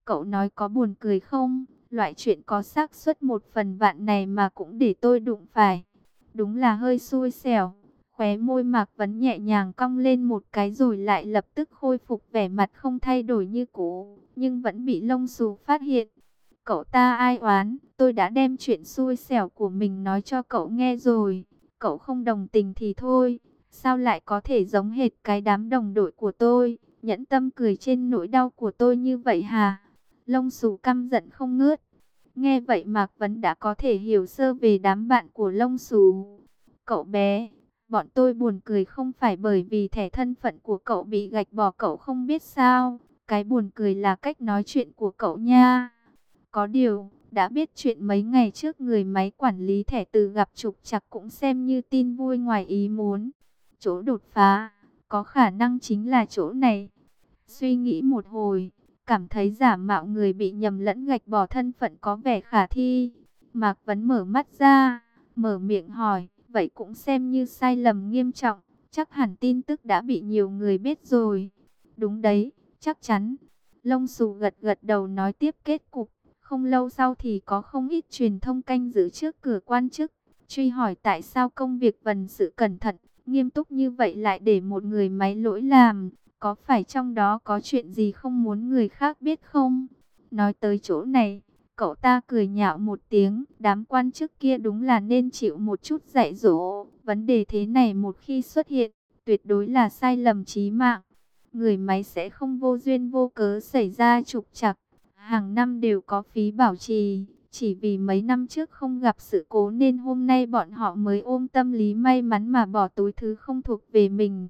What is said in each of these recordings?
Cậu nói có buồn cười không? Loại chuyện có xác suất 1/1000 này mà cũng để tôi đụng phải. Đúng là hơi xui xẻo. Khóe môi Mạc Vấn nhẹ nhàng cong lên một cái rồi lại lập tức khôi phục vẻ mặt không thay đổi như cũ, nhưng vẫn bị lông xù phát hiện. Cậu ta ai oán, tôi đã đem chuyện xui xẻo của mình nói cho cậu nghe rồi. Cậu không đồng tình thì thôi, sao lại có thể giống hệt cái đám đồng đội của tôi, nhẫn tâm cười trên nỗi đau của tôi như vậy hả? Lông xù căm giận không ngớt. Nghe vậy Mạc Vấn đã có thể hiểu sơ về đám bạn của lông xù. Cậu bé, bọn tôi buồn cười không phải bởi vì thẻ thân phận của cậu bị gạch bỏ, cậu không biết sao. Cái buồn cười là cách nói chuyện của cậu nha. Có điều, đã biết chuyện mấy ngày trước người máy quản lý thẻ từ gặp trục trặc cũng xem như tin vui ngoài ý muốn. Chỗ đột phá, có khả năng chính là chỗ này. Suy nghĩ một hồi, cảm thấy giả mạo người bị nhầm lẫn gạch bỏ thân phận có vẻ khả thi. Mạc Vấn mở mắt ra, mở miệng hỏi, vậy cũng xem như sai lầm nghiêm trọng, chắc hẳn tin tức đã bị nhiều người biết rồi. Đúng đấy, chắc chắn. Lông xù gật gật đầu nói tiếp kết cục. Không lâu sau thì có không ít truyền thông canh giữ trước cửa quan chức, truy hỏi tại sao công việc vần sự cẩn thận, nghiêm túc như vậy lại để một người máy lỗi làm. Có phải trong đó có chuyện gì không muốn người khác biết không? Nói tới chỗ này, cậu ta cười nhạo một tiếng. Đám quan chức kia đúng là nên chịu một chút dạy dỗ. Vấn đề thế này một khi xuất hiện, tuyệt đối là sai lầm chí mạng. Người máy sẽ không vô duyên vô cớ xảy ra trục trặc. Hàng năm đều có phí bảo trì. Chỉ vì mấy năm trước không gặp sự cố nên hôm nay bọn họ mới ôm tâm lý may mắn mà bỏ túi thứ không thuộc về mình.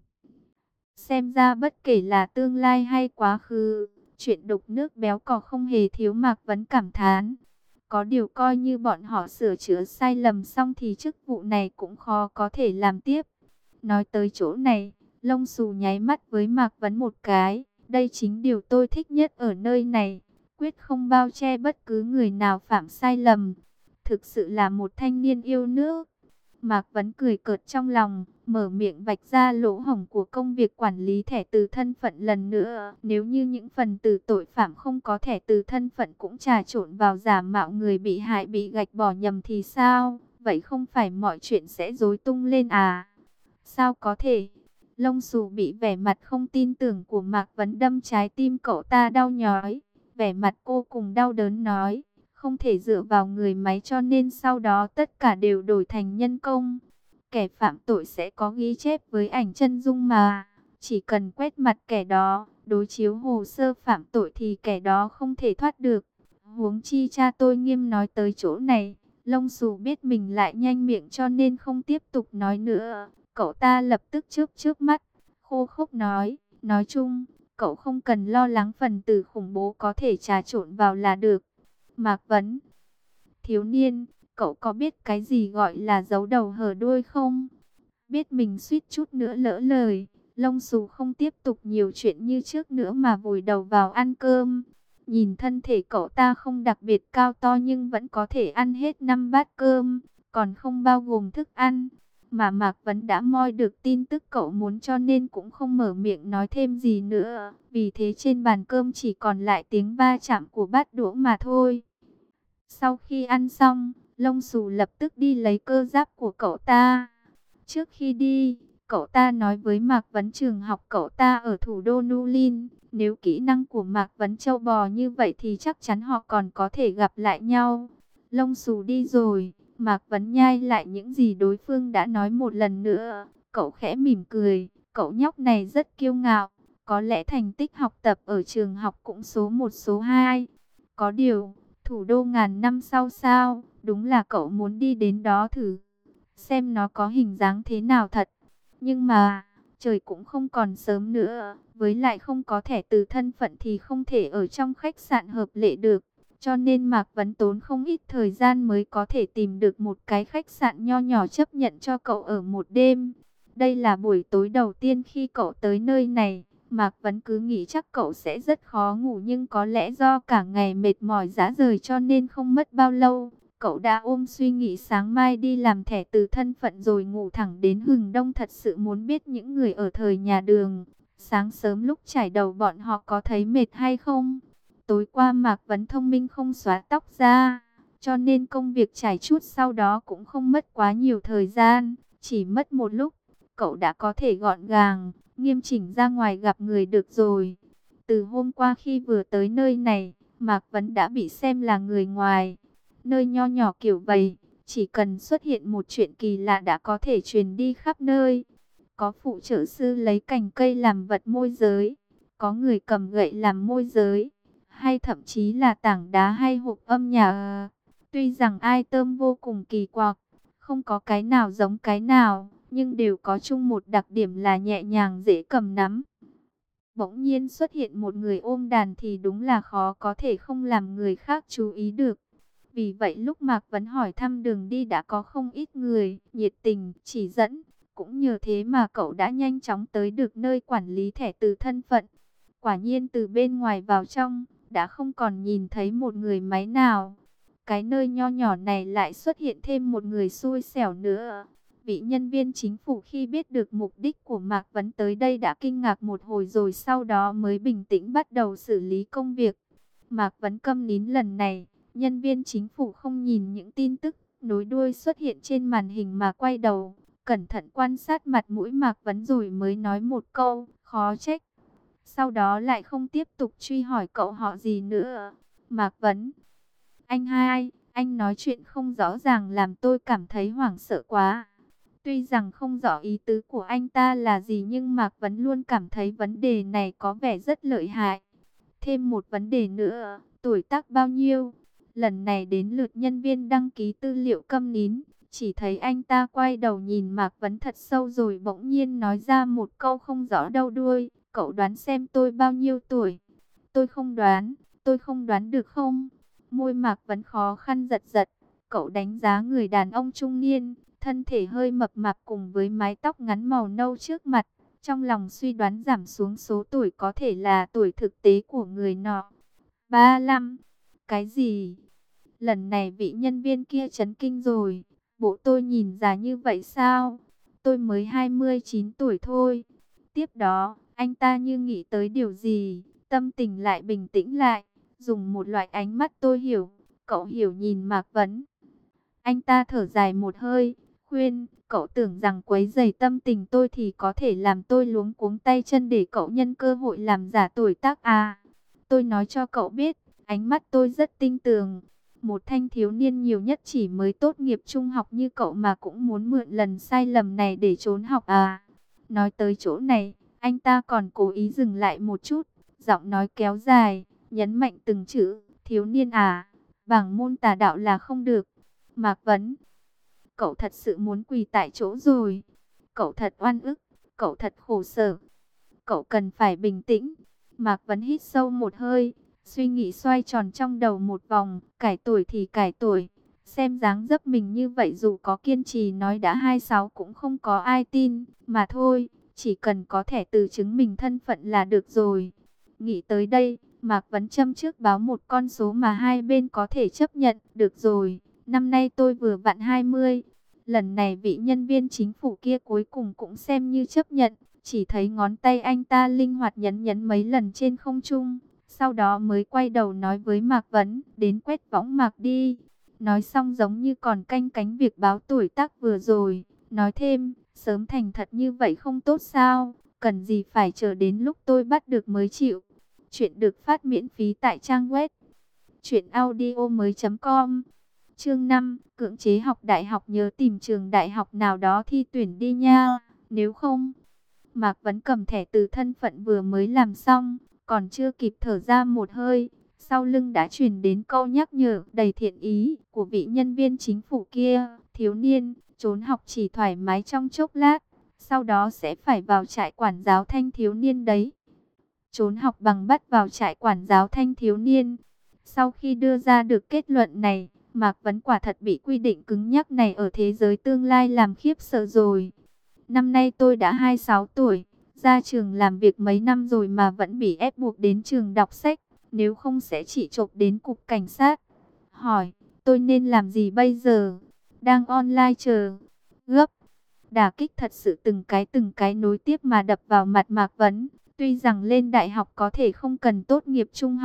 Xem ra bất kể là tương lai hay quá khứ, chuyện đục nước béo cò không hề thiếu. Mạc Vấn cảm thán. Có điều coi như bọn họ sửa chữa sai lầm xong thì chức vụ này cũng khó có thể làm tiếp. Nói tới chỗ này, lông xù nháy mắt với Mạc Vấn một cái. Đây chính điều tôi thích nhất ở nơi này. Quyết không bao che bất cứ người nào phạm sai lầm. Thực sự là một thanh niên yêu nước. Mạc Vấn cười cợt trong lòng, mở miệng vạch ra lỗ hổng của công việc quản lý thẻ từ thân phận lần nữa. Nếu như những phần tử tội phạm không có thẻ từ thân phận cũng trà trộn vào giả mạo người bị hại bị gạch bỏ nhầm thì sao? Vậy không phải mọi chuyện sẽ rối tung lên à? Sao có thể? Lông xù bị vẻ mặt không tin tưởng của Mạc Vấn đâm trái tim cậu ta đau nhói. Vẻ mặt cô cùng đau đớn nói. Không thể dựa vào người máy cho nên sau đó tất cả đều đổi thành nhân công. Kẻ phạm tội sẽ có ghi chép với ảnh chân dung mà. Chỉ cần quét mặt kẻ đó, đối chiếu hồ sơ phạm tội thì kẻ đó không thể thoát được. Huống chi cha tôi nghiêm nói tới chỗ này. Lông xù biết mình lại nhanh miệng cho nên không tiếp tục nói nữa. Cậu ta lập tức chớp chớp mắt, khô khốc nói chung, cậu không cần lo lắng phần tử khủng bố có thể trà trộn vào là được. Mạc Vấn, thiếu niên, cậu có biết cái gì gọi là giấu đầu hở đuôi không? Biết mình suýt chút nữa lỡ lời, lông xù không tiếp tục nhiều chuyện như trước nữa mà vùi đầu vào ăn cơm. Nhìn thân thể cậu ta không đặc biệt cao to nhưng vẫn có thể ăn hết 5 bát cơm, còn không bao gồm thức ăn. Mà Mạc Vấn đã moi được tin tức cậu muốn cho nên cũng không mở miệng nói thêm gì nữa. Vì thế trên bàn cơm chỉ còn lại tiếng va chạm của bát đũa mà thôi. Sau khi ăn xong, lông xù lập tức đi lấy cơ giáp của cậu ta. Trước khi đi, cậu ta nói với Mạc Vấn trường học cậu ta ở thủ đô Nulin. Nếu kỹ năng của Mạc Vấn trâu bò như vậy thì chắc chắn họ còn có thể gặp lại nhau. Lông xù đi rồi, Mạc Vấn nhai lại những gì đối phương đã nói một lần nữa. Cậu khẽ mỉm cười, cậu nhóc này rất kiêu ngạo. Có lẽ thành tích học tập ở trường học cũng số 1 số 2. Có điều, thủ đô ngàn năm sau sao, đúng là cậu muốn đi đến đó thử. Xem nó có hình dáng thế nào thật. Nhưng mà, trời cũng không còn sớm nữa. Với lại không có thẻ từ thân phận thì không thể ở trong khách sạn hợp lệ được. Cho nên Mạc Vấn tốn không ít thời gian mới có thể tìm được một cái khách sạn nho nhỏ chấp nhận cho cậu ở một đêm. Đây là buổi tối đầu tiên khi cậu tới nơi này. Mạc Vấn cứ nghĩ chắc cậu sẽ rất khó ngủ nhưng có lẽ do cả ngày mệt mỏi rã rời cho nên không mất bao lâu. Cậu đã ôm suy nghĩ sáng mai đi làm thẻ từ thân phận rồi ngủ thẳng đến hừng đông. Thật sự muốn biết những người ở thời nhà Đường, sáng sớm lúc trải đầu bọn họ có thấy mệt hay không? Tối qua Mạc Vấn thông minh không xóa tóc ra, cho nên công việc trải chuốt sau đó cũng không mất quá nhiều thời gian. Chỉ mất một lúc, cậu đã có thể gọn gàng, nghiêm chỉnh ra ngoài gặp người được rồi. Từ hôm qua khi vừa tới nơi này, Mạc Vấn đã bị xem là người ngoài. Nơi nho nhỏ kiểu vậy, chỉ cần xuất hiện một chuyện kỳ lạ đã có thể truyền đi khắp nơi. Có phụ trợ sư lấy cành cây làm vật môi giới, có người cầm gậy làm môi giới, hay thậm chí là tảng đá hay hộp âm nhạc. Tuy rằng item vô cùng kỳ quặc, không có cái nào giống cái nào, nhưng đều có chung một đặc điểm là nhẹ nhàng dễ cầm nắm. Bỗng nhiên xuất hiện một người ôm đàn thì đúng là khó có thể không làm người khác chú ý được. Vì vậy lúc Mạc Vấn hỏi thăm đường đi đã có không ít người nhiệt tình chỉ dẫn. Cũng nhờ thế mà cậu đã nhanh chóng tới được nơi quản lý thẻ từ thân phận. Quả nhiên từ bên ngoài vào trong, đã không còn nhìn thấy một người máy nào. Cái nơi nho nhỏ này lại xuất hiện thêm một người xui xẻo nữa. Vị nhân viên chính phủ khi biết được mục đích của Mạc Vấn tới đây đã kinh ngạc một hồi rồi sau đó mới bình tĩnh bắt đầu xử lý công việc. Mạc Vấn câm nín lần này, nhân viên chính phủ không nhìn những tin tức nối đuôi xuất hiện trên màn hình mà quay đầu, cẩn thận quan sát mặt mũi Mạc Vấn rồi mới nói một câu, khó trách. Sau đó lại không tiếp tục truy hỏi cậu họ gì nữa. Mạc Vấn, anh hai, anh nói chuyện không rõ ràng làm tôi cảm thấy hoảng sợ quá. Tuy rằng không rõ ý tứ của anh ta là gì nhưng Mạc Vấn luôn cảm thấy vấn đề này có vẻ rất lợi hại. Thêm một vấn đề nữa, tuổi tác bao nhiêu? Lần này đến lượt nhân viên đăng ký tư liệu câm nín, chỉ thấy anh ta quay đầu nhìn Mạc Vấn thật sâu rồi bỗng nhiên nói ra một câu không rõ đâu đuôi. Cậu đoán xem tôi bao nhiêu tuổi? Tôi không đoán được không? Môi Mạc Vấn khó khăn giật giật. Cậu đánh giá người đàn ông trung niên, thân thể hơi mập mạp cùng với mái tóc ngắn màu nâu trước mặt. Trong lòng suy đoán giảm xuống số tuổi có thể là tuổi thực tế của người nọ. 35. Cái gì? Lần này vị nhân viên kia chấn kinh rồi. Bộ tôi nhìn già như vậy sao? Tôi mới 29 tuổi thôi. Tiếp đó, anh ta như nghĩ tới điều gì, tâm tình lại bình tĩnh lại, dùng một loại ánh mắt tôi hiểu, cậu hiểu nhìn Mạc Vấn. Anh ta thở dài một hơi, khuyên, cậu tưởng rằng quấy rầy tâm tình tôi thì có thể làm tôi luống cuống tay chân để cậu nhân cơ hội làm giả tuổi tác à. Tôi nói cho cậu biết, ánh mắt tôi rất tinh tường. Một thanh thiếu niên nhiều nhất chỉ mới tốt nghiệp trung học như cậu mà cũng muốn mượn lần sai lầm này để trốn học à. Nói tới chỗ này, anh ta còn cố ý dừng lại một chút, giọng nói kéo dài, nhấn mạnh từng chữ, thiếu niên à, bảng môn tà đạo là không được. Mạc Vấn, cậu thật sự muốn quỳ tại chỗ rồi. Cậu thật oan ức, cậu thật khổ sở. Cậu cần phải bình tĩnh. Mạc Vấn hít sâu một hơi, suy nghĩ xoay tròn trong đầu một vòng, cải tuổi thì cải tuổi. Xem dáng dấp mình như vậy dù có kiên trì nói đã 26 cũng không có ai tin, mà thôi, chỉ cần có thẻ từ chứng minh thân phận là được rồi. Nghĩ tới đây, Mạc Vấn châm trước báo một con số mà hai bên có thể chấp nhận, được rồi, năm nay tôi vừa vặn 20. Lần này vị nhân viên chính phủ kia cuối cùng cũng xem như chấp nhận, chỉ thấy ngón tay anh ta linh hoạt nhấn nhấn mấy lần trên không trung, sau đó mới quay đầu nói với Mạc Vấn, đến quét võng mạc đi. Nói xong giống như còn canh cánh việc báo tuổi tác vừa rồi, nói thêm, sớm thành thật như vậy không tốt sao, cần gì phải chờ đến lúc tôi bắt được mới chịu. Chuyện được phát miễn phí tại trang web truyệnaudiomoi.com. Chương 5, cưỡng chế học đại học, nhớ tìm trường đại học nào đó thi tuyển đi nha, nếu không. Mạc Vấn cầm thẻ từ thân phận vừa mới làm xong, còn chưa kịp thở ra một hơi, sau lưng đã truyền đến câu nhắc nhở đầy thiện ý của vị nhân viên chính phủ kia. Thiếu niên, trốn học chỉ thoải mái trong chốc lát, sau đó sẽ phải vào trại quản giáo thanh thiếu niên đấy. Trốn học bằng bắt vào trại quản giáo thanh thiếu niên. Sau khi đưa ra được kết luận này, Mạc Vấn quả thật bị quy định cứng nhắc này ở thế giới tương lai làm khiếp sợ rồi. Năm nay tôi đã 26 tuổi, ra trường làm việc mấy năm rồi mà vẫn bị ép buộc đến trường đọc sách, nếu không sẽ chỉ chộp đến cục cảnh sát. Hỏi, tôi nên làm gì bây giờ? Đang online chờ. Gấp. Đả kích thật sự từng cái nối tiếp mà đập vào mặt Mạc Vấn. Tuy rằng lên đại học có thể không cần tốt nghiệp trung học,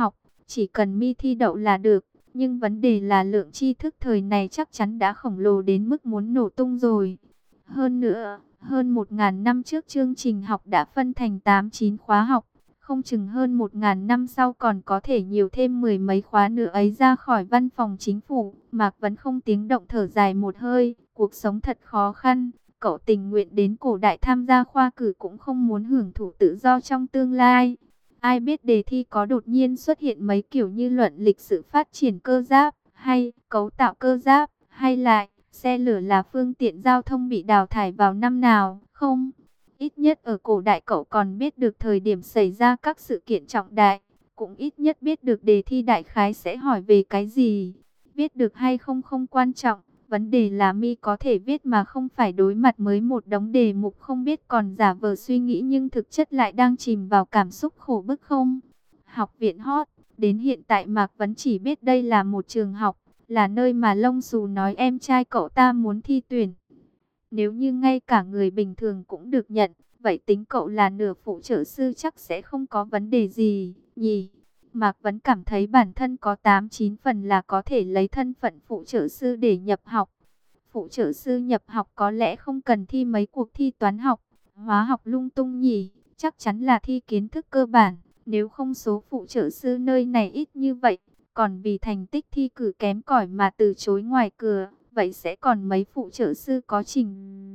chỉ cần mi thi đậu là được. Nhưng vấn đề là lượng tri thức thời này chắc chắn đã khổng lồ đến mức muốn nổ tung rồi. Hơn nữa, hơn 1.000 năm trước chương trình học đã phân thành 8-9 khóa học. Không chừng hơn 1.000 năm sau còn có thể nhiều thêm 10 mấy khóa nữa ấy. Ra khỏi văn phòng chính phủ, Mạc Vấn không tiếng động thở dài một hơi. Cuộc sống thật khó khăn. Cậu tình nguyện đến cổ đại tham gia khoa cử cũng không muốn hưởng thụ tự do trong tương lai. Ai biết đề thi có đột nhiên xuất hiện mấy kiểu như luận lịch sử phát triển cơ giáp, hay cấu tạo cơ giáp, hay lại xe lửa là phương tiện giao thông bị đào thải vào năm nào, không? Ít nhất ở cổ đại cậu còn biết được thời điểm xảy ra các sự kiện trọng đại, cũng ít nhất biết được đề thi đại khái sẽ hỏi về cái gì. Viết được hay không không quan trọng, vấn đề là mi có thể viết mà không phải đối mặt với một đống đề mục không biết, còn giả vờ suy nghĩ nhưng thực chất lại đang chìm vào cảm xúc khổ bức không? Học viện hot, đến hiện tại Mạc Vấn chỉ biết đây là một trường học, là nơi mà lông xù nói em trai cậu ta muốn thi tuyển. Nếu như ngay cả người bình thường cũng được nhận, vậy tính cậu là nửa phụ trợ sư chắc sẽ không có vấn đề gì, nhỉ? Mạc Vấn cảm thấy bản thân có 8-9 phần là có thể lấy thân phận phụ trợ sư để nhập học. Phụ trợ sư nhập học có lẽ không cần thi mấy cuộc thi toán học, hóa học lung tung nhỉ, chắc chắn là thi kiến thức cơ bản. Nếu không số phụ trợ sư nơi này ít như vậy, còn vì thành tích thi cử kém cỏi mà từ chối ngoài cửa, vậy sẽ còn mấy phụ trợ sư có trình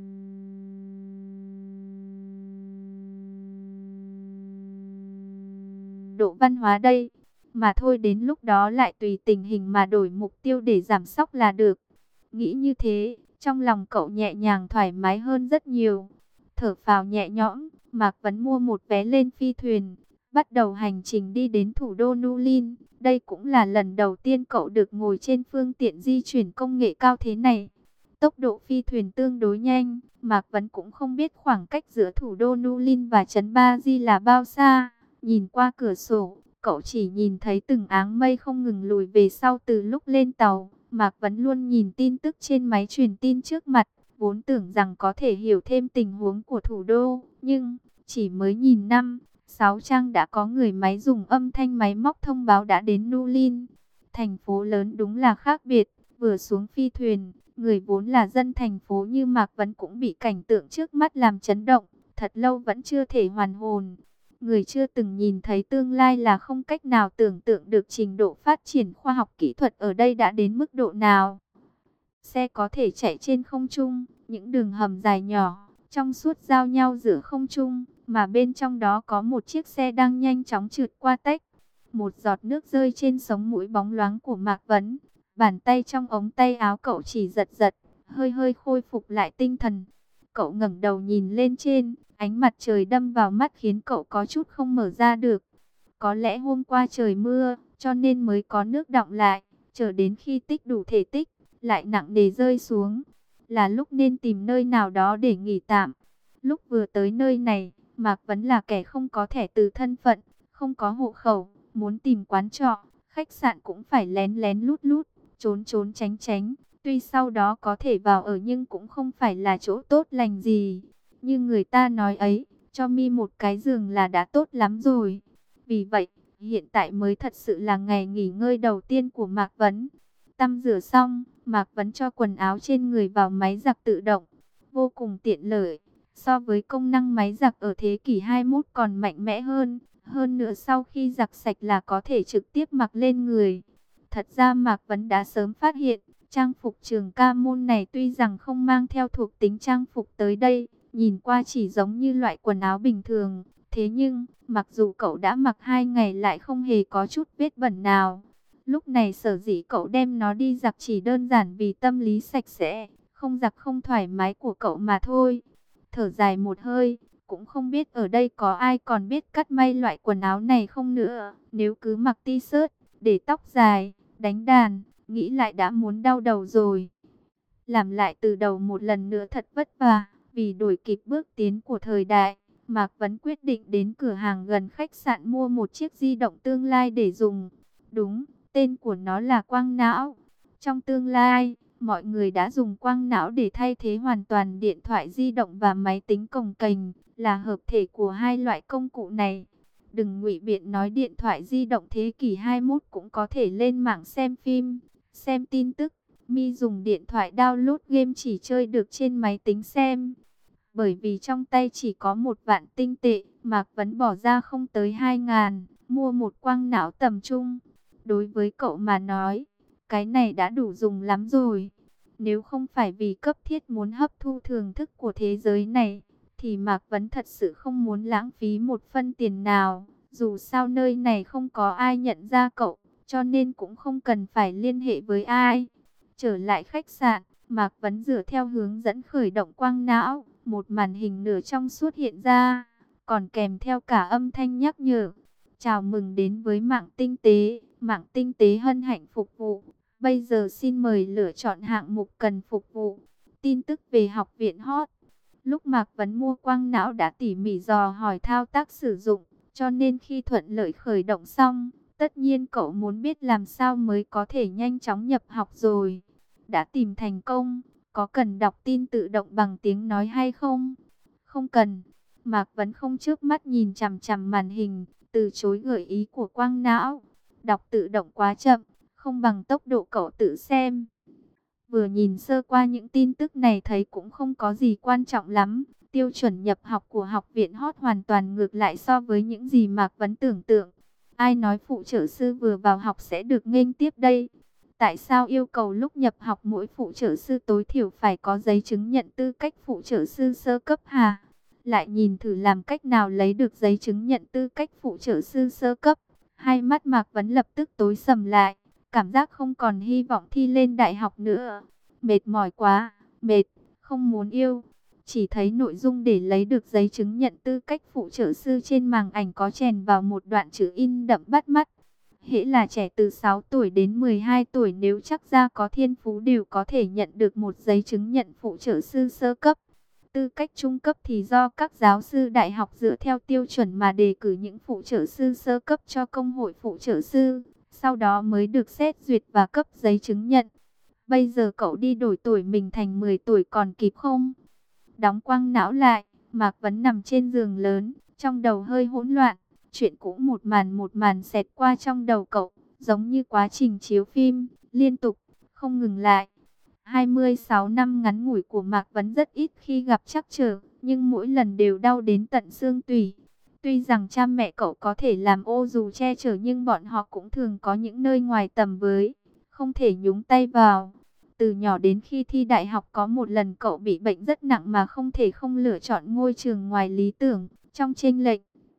độ văn hóa đây. Mà thôi, đến lúc đó lại tùy tình hình mà đổi mục tiêu để giảm sóc là được. Nghĩ như thế, trong lòng cậu nhẹ nhàng thoải mái hơn rất nhiều. Thở phào nhẹ nhõm, Mạc Vấn mua một vé lên phi thuyền, bắt đầu hành trình đi đến thủ đô Nulin. Đây cũng là lần đầu tiên cậu được ngồi trên phương tiện di chuyển công nghệ cao thế này. Tốc độ phi thuyền tương đối nhanh, Mạc Vấn cũng không biết khoảng cách giữa thủ đô Nulin và trấn Ba Di là bao xa. Nhìn qua cửa sổ, cậu chỉ nhìn thấy từng áng mây không ngừng lùi về sau từ lúc lên tàu. Mạc Vấn luôn nhìn tin tức trên máy truyền tin trước mặt, vốn tưởng rằng có thể hiểu thêm tình huống của thủ đô, nhưng chỉ mới nhìn 5-6 trang đã có người máy dùng âm thanh máy móc thông báo đã đến Nulin. Thành phố lớn đúng là khác biệt, vừa xuống phi thuyền, người vốn là dân thành phố như Mạc Vấn cũng bị cảnh tượng trước mắt làm chấn động, thật lâu vẫn chưa thể hoàn hồn. Người chưa từng nhìn thấy tương lai là không cách nào tưởng tượng được trình độ phát triển khoa học kỹ thuật ở đây đã đến mức độ nào. Xe có thể chạy trên không trung, những đường hầm dài nhỏ, trong suốt giao nhau giữa không trung, mà bên trong đó có một chiếc xe đang nhanh chóng trượt qua tách. Một giọt nước rơi trên sống mũi bóng loáng của Mạc Vấn, bàn tay trong ống tay áo cậu chỉ giật giật, hơi hơi khôi phục lại tinh thần. Cậu ngẩng đầu nhìn lên trên, ánh mặt trời đâm vào mắt khiến cậu có chút không mở ra được. Có lẽ hôm qua trời mưa, cho nên mới có nước đọng lại, chờ đến khi tích đủ thể tích, lại nặng nề rơi xuống. Là lúc nên tìm nơi nào đó để nghỉ tạm. Lúc vừa tới nơi này, Mạc Vấn là kẻ không có thẻ từ thân phận, không có hộ khẩu, muốn tìm quán trọ, khách sạn cũng phải lén lén lút lút, trốn trốn tránh tránh. Tuy sau đó có thể vào ở nhưng cũng không phải là chỗ tốt lành gì. Như người ta nói ấy, cho mi một cái giường là đã tốt lắm rồi. Vì vậy, hiện tại mới thật sự là ngày nghỉ ngơi đầu tiên của Mạc Vấn. Tắm rửa xong, Mạc Vấn cho quần áo trên người vào máy giặt tự động. Vô cùng tiện lợi. So với công năng máy giặt ở thế kỷ 21 còn mạnh mẽ hơn. Hơn nữa sau khi giặt sạch là có thể trực tiếp mặc lên người. Thật ra Mạc Vấn đã sớm phát hiện, trang phục trường ca môn này tuy rằng không mang theo thuộc tính trang phục tới đây, nhìn qua chỉ giống như loại quần áo bình thường. Thế nhưng, mặc dù cậu đã mặc 2 ngày lại không hề có chút vết bẩn nào. Lúc này sở dĩ cậu đem nó đi giặt chỉ đơn giản vì tâm lý sạch sẽ, không giặt không thoải mái của cậu mà thôi. Thở dài một hơi, cũng không biết ở đây có ai còn biết cắt may loại quần áo này không nữa. Nếu cứ mặc t-shirt, để tóc dài, đánh đàn, nghĩ lại đã muốn đau đầu rồi. Làm lại từ đầu một lần nữa thật vất vả, vì đuổi kịp bước tiến của thời đại. Mạc Vấn quyết định đến cửa hàng gần khách sạn mua một chiếc di động tương lai để dùng. Đúng, tên của nó là quang não. Trong tương lai, mọi người đã dùng quang não để thay thế hoàn toàn điện thoại di động và máy tính cồng kềnh, là hợp thể của hai loại công cụ này. Đừng ngụy biện nói điện thoại di động thế kỷ 21 cũng có thể lên mạng xem phim, xem tin tức. Mi dùng điện thoại download game chỉ chơi được trên máy tính xem. Bởi vì trong tay chỉ có 1 vạn tinh tệ, Mạc Vấn bỏ ra không tới 2.000, mua một quang não tầm trung. Đối với cậu mà nói, cái này đã đủ dùng lắm rồi. Nếu không phải vì cấp thiết muốn hấp thu thưởng thức của thế giới này, thì Mạc Vấn thật sự không muốn lãng phí một phân tiền nào. Dù sao nơi này không có ai nhận ra cậu, cho nên cũng không cần phải liên hệ với ai. Trở lại khách sạn, Mạc Vấn dựa theo hướng dẫn khởi động quang não. Một màn hình nửa trong suốt hiện ra, còn kèm theo cả âm thanh nhắc nhở. Chào mừng đến với mạng tinh tế hân hạnh phục vụ. Bây giờ xin mời lựa chọn hạng mục cần phục vụ. Tin tức về học viện hot. Lúc Mạc Vấn mua quang não đã tỉ mỉ dò hỏi thao tác sử dụng, cho nên khi thuận lợi khởi động xong, tất nhiên cậu muốn biết làm sao mới có thể nhanh chóng nhập học rồi. Đã tìm thành công, có cần đọc tin tự động bằng tiếng nói hay không? Không cần. Mạc Vấn không chớp mắt nhìn chằm chằm màn hình, từ chối gợi ý của quang não. Đọc tự động quá chậm, không bằng tốc độ cậu tự xem. Vừa nhìn sơ qua những tin tức này thấy cũng không có gì quan trọng lắm. Tiêu chuẩn nhập học của học viện hot hoàn toàn ngược lại so với những gì Mạc Vấn tưởng tượng. Ai nói phụ trợ sư vừa vào học sẽ được nghênh tiếp đây? Tại sao yêu cầu lúc nhập học mỗi phụ trợ sư tối thiểu phải có giấy chứng nhận tư cách phụ trợ sư sơ cấp hả? Lại nhìn thử làm cách nào lấy được giấy chứng nhận tư cách phụ trợ sư sơ cấp. Hai mắt Mạc Vấn lập tức tối sầm lại, cảm giác không còn hy vọng thi lên đại học nữa. Mệt mỏi quá, mệt, không muốn yêu. Chỉ thấy nội dung để lấy được giấy chứng nhận tư cách phụ trợ sư trên màn ảnh có chèn vào một đoạn chữ in đậm bắt mắt. Hễ là trẻ từ 6 tuổi đến 12 tuổi nếu chắc ra có thiên phú đều có thể nhận được một giấy chứng nhận phụ trợ sư sơ cấp. Tư cách trung cấp thì do các giáo sư đại học dựa theo tiêu chuẩn mà đề cử những phụ trợ sư sơ cấp cho công hội phụ trợ sư, sau đó mới được xét duyệt và cấp giấy chứng nhận. Bây giờ cậu đi đổi tuổi mình thành 10 tuổi còn kịp không? Đóng quang não lại, Mạc Vấn nằm trên giường lớn, trong đầu hơi hỗn loạn. Chuyện cũ một màn xẹt qua trong đầu cậu, giống như quá trình chiếu phim, liên tục, không ngừng lại. 26 năm ngắn ngủi của Mạc Vấn rất ít khi gặp trắc trở, nhưng mỗi lần đều đau đến tận xương tủy. Tuy rằng cha mẹ cậu có thể làm ô dù che chở nhưng bọn họ cũng thường có những nơi ngoài tầm với, không thể nhúng tay vào. Từ nhỏ đến khi thi đại học có một lần cậu bị bệnh rất nặng mà không thể không lựa chọn ngôi trường ngoài lý tưởng, trong chênh lệch.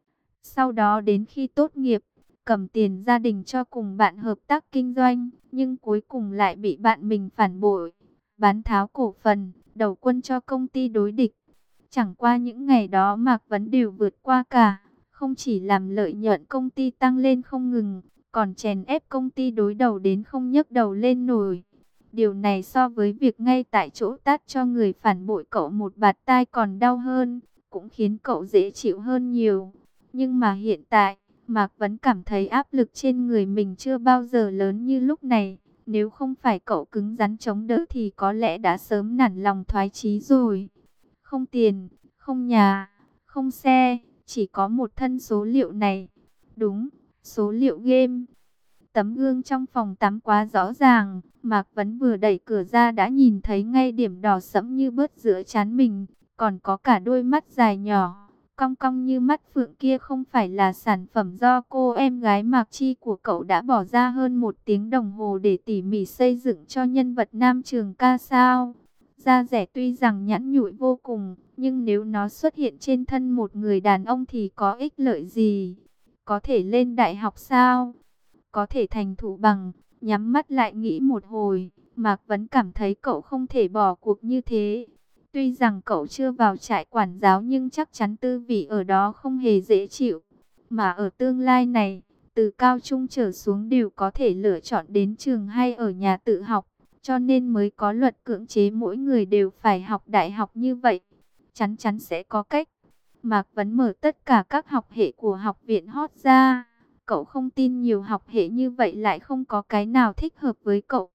Sau đó đến khi tốt nghiệp, cầm tiền gia đình cho cùng bạn hợp tác kinh doanh, nhưng cuối cùng lại bị bạn mình phản bội, bán tháo cổ phần, đầu quân cho công ty đối địch. Chẳng qua những ngày đó Mạc Vấn đều vượt qua cả, không chỉ làm lợi nhuận công ty tăng lên không ngừng, còn chèn ép công ty đối đầu đến không nhấc đầu lên nổi. Điều này so với việc ngay tại chỗ tát cho người phản bội cậu một bạt tai còn đau hơn, cũng khiến cậu dễ chịu hơn nhiều. Nhưng mà hiện tại, Mạc Vấn cảm thấy áp lực trên người mình chưa bao giờ lớn như lúc này. Nếu không phải cậu cứng rắn chống đỡ thì có lẽ đã sớm nản lòng thoái chí rồi. Không tiền, không nhà, không xe, chỉ có một thân số liệu này. Đúng, số liệu game. Tấm gương trong phòng tắm quá rõ ràng, Mạc Vấn vừa đẩy cửa ra đã nhìn thấy ngay điểm đỏ sẫm như bớt giữa trán mình, còn có cả đôi mắt dài nhỏ, cong cong như mắt phượng kia không phải là sản phẩm do cô em gái Mạc Chi của cậu đã bỏ ra hơn 1 tiếng đồng hồ để tỉ mỉ xây dựng cho nhân vật nam trường ca sao. Da rẻ tuy rằng nhẵn nhụi vô cùng, nhưng nếu nó xuất hiện trên thân một người đàn ông thì có ích lợi gì? Có thể lên đại học sao? Có thể thành thủ bằng? Nhắm mắt lại nghĩ một hồi, Mạc Vấn cảm thấy cậu không thể bỏ cuộc như thế. Tuy rằng cậu chưa vào trại quản giáo nhưng chắc chắn tư vị ở đó không hề dễ chịu. Mà ở tương lai này, từ cao trung trở xuống đều có thể lựa chọn đến trường hay ở nhà tự học. Cho nên mới có luật cưỡng chế mỗi người đều phải học đại học như vậy. Chắn chắn sẽ có cách. Mạc Vấn mở tất cả các học hệ của học viện hot ra. Cậu không tin nhiều học hệ như vậy lại không có cái nào thích hợp với cậu.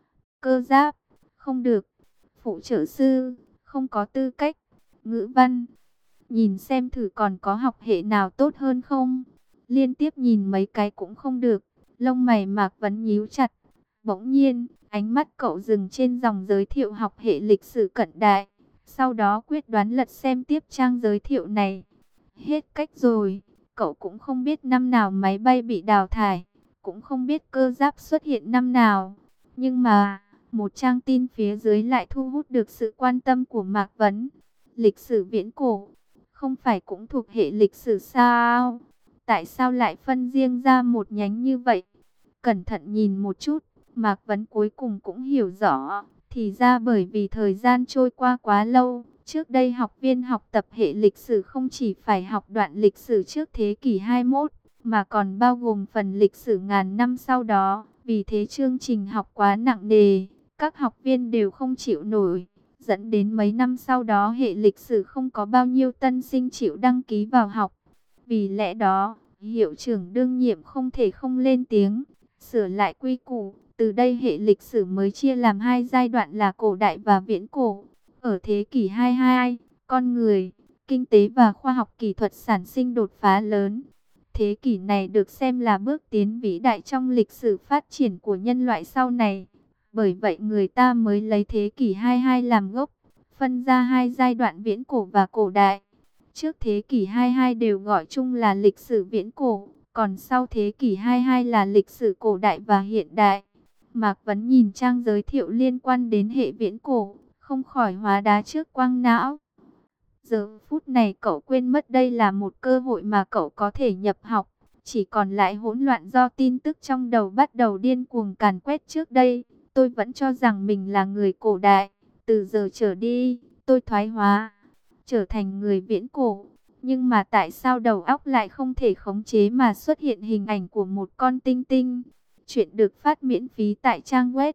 Cơ giáp, không được. Phụ trợ sư, không có tư cách. Ngữ văn, nhìn xem thử còn có học hệ nào tốt hơn không. liên tiếp nhìn mấy cái cũng không được. Lông mày Mạc Vấn nhíu chặt. Bỗng nhiên, ánh mắt cậu dừng trên dòng giới thiệu học hệ lịch sử cận đại. Sau đó quyết đoán lật xem tiếp trang giới thiệu này. Hết cách rồi, cậu cũng không biết năm nào máy bay bị đào thải, cũng không biết cơ giáp xuất hiện năm nào. Nhưng mà, một trang tin phía dưới lại thu hút được sự quan tâm của Mạc Vấn. Lịch sử viễn cổ, không phải cũng thuộc hệ lịch sử sao? Tại sao lại phân riêng ra một nhánh như vậy? Cẩn thận nhìn một chút, Mạc Vấn cuối cùng cũng hiểu rõ. Thì ra bởi vì thời gian trôi qua quá lâu, trước đây học viên học tập hệ lịch sử không chỉ phải học đoạn lịch sử trước thế kỷ 21, mà còn bao gồm phần lịch sử ngàn năm sau đó. Vì thế chương trình học quá nặng nề, các học viên đều không chịu nổi, dẫn đến mấy năm sau đó hệ lịch sử không có bao nhiêu tân sinh chịu đăng ký vào học. Vì lẽ đó, hiệu trưởng đương nhiệm không thể không lên tiếng, sửa lại quy củ. Từ đây hệ lịch sử mới chia làm hai giai đoạn là cổ đại và viễn cổ. Ở thế kỷ 22, con người, kinh tế và khoa học kỹ thuật sản sinh đột phá lớn. Thế kỷ này được xem là bước tiến vĩ đại trong lịch sử phát triển của nhân loại sau này. Bởi vậy người ta mới lấy thế kỷ 22 làm gốc, phân ra hai giai đoạn viễn cổ và cổ đại. Trước thế kỷ 22 đều gọi chung là lịch sử viễn cổ, còn sau thế kỷ 22 là lịch sử cổ đại và hiện đại. Mạc Vấn nhìn trang giới thiệu liên quan đến hệ viễn cổ, không khỏi hóa đá trước quang não. Giờ phút này cậu quên mất đây là một cơ hội mà cậu có thể nhập học. Chỉ còn lại hỗn loạn do tin tức trong đầu bắt đầu điên cuồng càn quét trước đây. Tôi vẫn cho rằng mình là người cổ đại. Từ giờ trở đi, tôi thoái hóa, trở thành người viễn cổ. Nhưng mà tại sao đầu óc lại không thể khống chế mà xuất hiện hình ảnh của một con tinh tinh? Chuyện được phát miễn phí tại trang web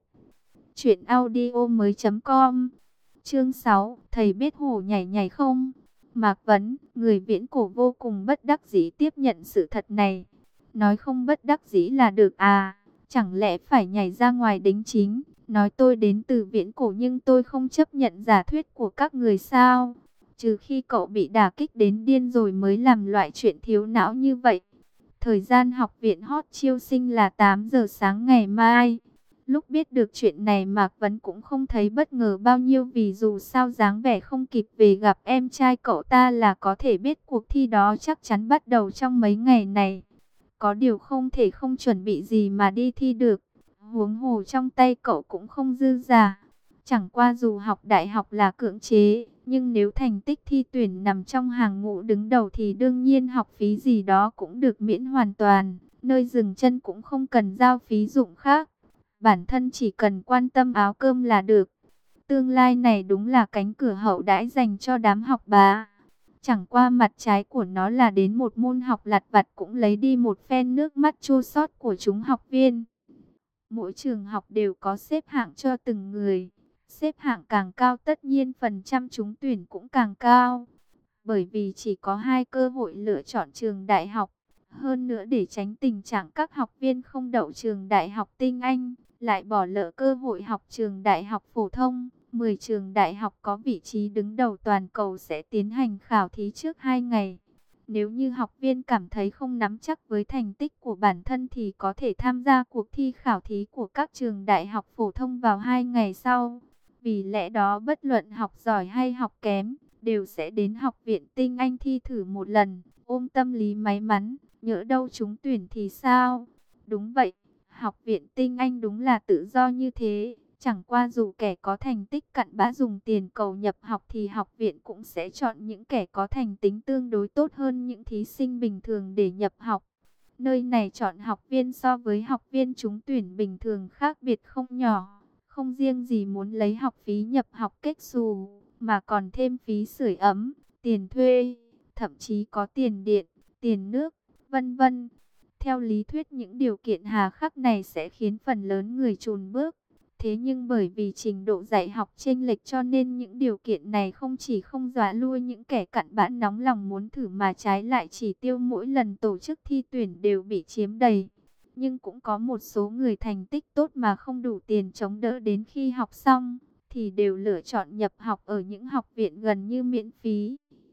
truyệnaudiomoi.com. Chương 6, thầy biết hổ nhảy nhảy không? Mạc Vấn, người viễn cổ vô cùng bất đắc dĩ tiếp nhận sự thật này. Nói không bất đắc dĩ là được à? Chẳng lẽ phải nhảy ra ngoài đính chính, nói tôi đến từ viễn cổ nhưng tôi không chấp nhận giả thuyết của các người sao? Trừ khi cậu bị đả kích đến điên rồi mới làm loại chuyện thiếu não như vậy. Thời gian học viện hot chiêu sinh là 8 giờ sáng ngày mai. Lúc biết được chuyện này Mạc Vấn cũng không thấy bất ngờ bao nhiêu, vì dù sao dáng vẻ không kịp về gặp em trai cậu ta là có thể biết cuộc thi đó chắc chắn bắt đầu trong mấy ngày này. Có điều không thể không chuẩn bị gì mà đi thi được. Huống hồ trong tay cậu cũng không dư giả. Chẳng qua dù học đại học là cưỡng chế, nhưng nếu thành tích thi tuyển nằm trong hàng ngũ đứng đầu thì đương nhiên học phí gì đó cũng được miễn hoàn toàn. Nơi dừng chân cũng không cần giao phí dụng khác. Bản thân chỉ cần quan tâm áo cơm là được. Tương lai này đúng là cánh cửa hậu đãi dành cho đám học bá. Chẳng qua mặt trái của nó là đến một môn học lặt vặt cũng lấy đi một phen nước mắt chua xót của chúng học viên. Mỗi trường học đều có xếp hạng cho từng người. Xếp hạng càng cao tất nhiên phần trăm trúng tuyển cũng càng cao. Bởi vì chỉ có hai cơ hội lựa chọn trường đại học. Hơn nữa để tránh tình trạng các học viên không đậu trường đại học tinh anh, lại bỏ lỡ cơ hội học trường đại học phổ thông. 10 trường đại học có vị trí đứng đầu toàn cầu sẽ tiến hành khảo thí trước 2 ngày. Nếu như học viên cảm thấy không nắm chắc với thành tích của bản thân thì có thể tham gia cuộc thi khảo thí của các trường đại học phổ thông vào 2 ngày sau. Vì lẽ đó bất luận học giỏi hay học kém, đều sẽ đến học viện tinh anh thi thử một lần, ôm tâm lý may mắn, nhỡ đâu trúng tuyển thì sao? Đúng vậy, học viện tinh anh đúng là tự do như thế. Chẳng qua dù kẻ có thành tích cặn bã dùng tiền cầu nhập học thì học viện cũng sẽ chọn những kẻ có thành tính tương đối tốt hơn những thí sinh bình thường để nhập học. Nơi này chọn học viên so với học viên trúng tuyển bình thường khác biệt không nhỏ. Không riêng gì muốn lấy học phí nhập học kết xù, mà còn thêm phí sưởi ấm, tiền thuê, thậm chí có tiền điện, tiền nước, vân vân. Theo lý thuyết những điều kiện hà khắc này sẽ khiến phần lớn người chùn bước. Thế nhưng bởi vì trình độ dạy học chênh lệch cho nên những điều kiện này không chỉ không dọa lui những kẻ cặn bã nóng lòng muốn thử mà trái lại chỉ tiêu mỗi lần tổ chức thi tuyển đều bị chiếm đầy. Nhưng cũng có một số người thành tích tốt mà không đủ tiền chống đỡ đến khi học xong, thì đều lựa chọn nhập học ở những học viện gần như miễn phí.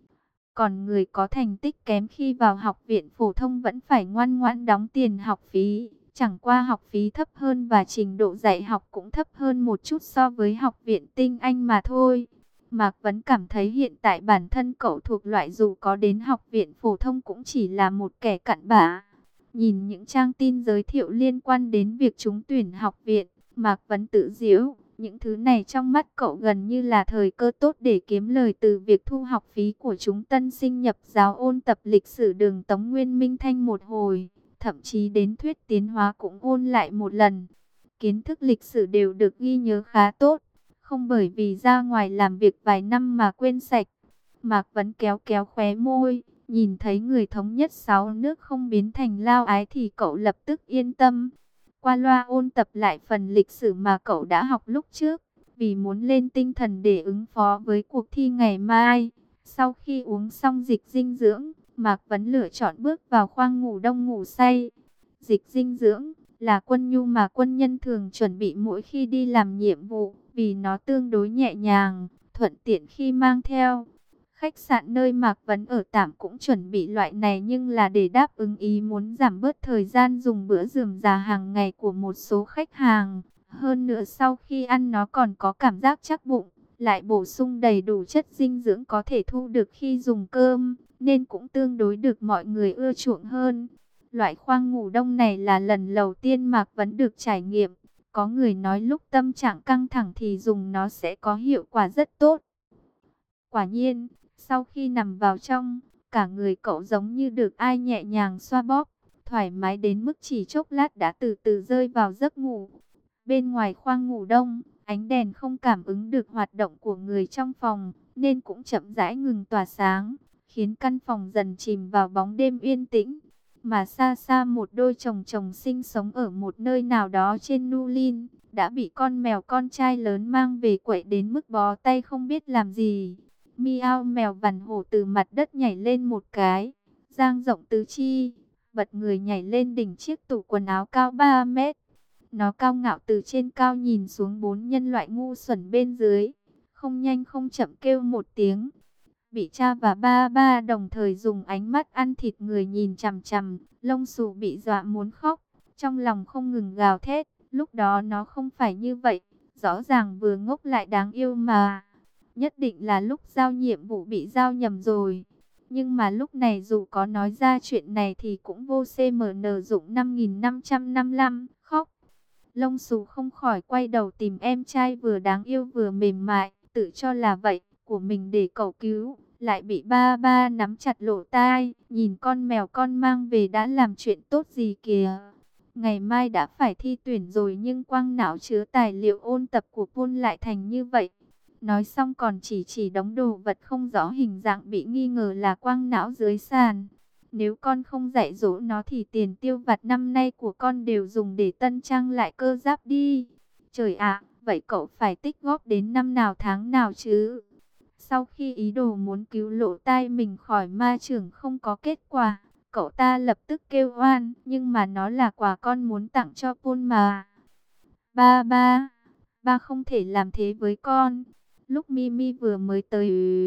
Còn người có thành tích kém khi vào học viện phổ thông vẫn phải ngoan ngoãn đóng tiền học phí. Chẳng qua học phí thấp hơn và trình độ dạy học cũng thấp hơn một chút so với học viện tinh anh mà thôi. Mạc Vấn cảm thấy hiện tại bản thân cậu thuộc loại dù có đến học viện phổ thông cũng chỉ là một kẻ cặn bã. Nhìn những trang tin giới thiệu liên quan đến việc trúng tuyển học viện, Mạc Vấn tự giễu. Những thứ này trong mắt cậu gần như là thời cơ tốt để kiếm lời từ việc thu học phí của chúng tân sinh nhập giáo ôn tập lịch sử đường Tống Nguyên Minh Thanh một hồi. Thậm chí đến thuyết tiến hóa cũng ôn lại một lần. Kiến thức lịch sử đều được ghi nhớ khá tốt. Không bởi vì ra ngoài làm việc vài năm mà quên sạch. Mạc Vấn kéo kéo khóe môi. Nhìn thấy người thống nhất 6 nước không biến thành lao ái thì cậu lập tức yên tâm. Qua loa ôn tập lại phần lịch sử mà cậu đã học lúc trước. Vì muốn lên tinh thần để ứng phó với cuộc thi ngày mai. Sau khi uống xong dịch dinh dưỡng, Mạc Vấn lựa chọn bước vào khoang ngủ đông ngủ say. Dịch dinh dưỡng là quân nhu mà quân nhân thường chuẩn bị mỗi khi đi làm nhiệm vụ, vì nó tương đối nhẹ nhàng, thuận tiện khi mang theo. Khách sạn nơi Mạc Vấn ở tạm cũng chuẩn bị loại này nhưng là để đáp ứng ý muốn giảm bớt thời gian dùng bữa rườm rà hàng ngày của một số khách hàng. Hơn nữa sau khi ăn nó còn có cảm giác chắc bụng, lại bổ sung đầy đủ chất dinh dưỡng có thể thu được khi dùng cơm, nên cũng tương đối được mọi người ưa chuộng hơn. Loại khoang ngủ đông này là lần đầu tiên Mạc Vấn được trải nghiệm. Có người nói lúc tâm trạng căng thẳng thì dùng nó sẽ có hiệu quả rất tốt. Quả nhiên, sau khi nằm vào trong, cả người cậu giống như được ai nhẹ nhàng xoa bóp, thoải mái đến mức chỉ chốc lát đã từ từ rơi vào giấc ngủ. Bên ngoài khoang ngủ đông, ánh đèn không cảm ứng được hoạt động của người trong phòng, nên cũng chậm rãi ngừng tỏa sáng, khiến căn phòng dần chìm vào bóng đêm yên tĩnh. Mà xa xa một đôi chồng chồng sinh sống ở một nơi nào đó trên Nu Lin, đã bị con mèo con trai lớn mang về quậy đến mức bó tay không biết làm gì. Miao mèo vằn hổ từ mặt đất nhảy lên một cái, dang rộng tứ chi, bật người nhảy lên đỉnh chiếc tủ quần áo cao 3 mét. Nó cao ngạo từ trên cao nhìn xuống 4 nhân loại ngu xuẩn bên dưới, không nhanh không chậm kêu một tiếng. Bị cha và ba ba đồng thời dùng ánh mắt ăn thịt người nhìn chằm chằm, lông xù bị dọa muốn khóc, trong lòng không ngừng gào thét. Lúc đó nó không phải như vậy, rõ ràng vừa ngốc lại đáng yêu mà. Nhất định là lúc giao nhiệm vụ bị giao nhầm rồi. Nhưng mà lúc này dù có nói ra chuyện này thì cũng vô CMN dụng 5555, khóc. Lông xù không khỏi quay đầu tìm em trai vừa đáng yêu vừa mềm mại, tự cho là vậy, của mình để cầu cứu, lại bị ba ba nắm chặt lỗ tai, nhìn con mèo con mang về đã làm chuyện tốt gì kìa. Ngày mai đã phải thi tuyển rồi nhưng quang não chứa tài liệu ôn tập của Pôn lại thành như vậy. Nói xong còn chỉ đống đồ vật không rõ hình dạng bị nghi ngờ là quang não dưới sàn. Nếu con không dạy dỗ nó thì tiền tiêu vặt năm nay của con đều dùng để tân trang lại cơ giáp đi. Trời ạ, vậy cậu phải tích góp đến năm nào tháng nào chứ? Sau khi ý đồ muốn cứu lỗ tai mình khỏi ma chưởng không có kết quả, cậu ta lập tức kêu oan, nhưng mà nó là quà con muốn tặng cho Pôn mà. Ba ba, ba không thể làm thế với con. Lúc Mimi vừa mới tới,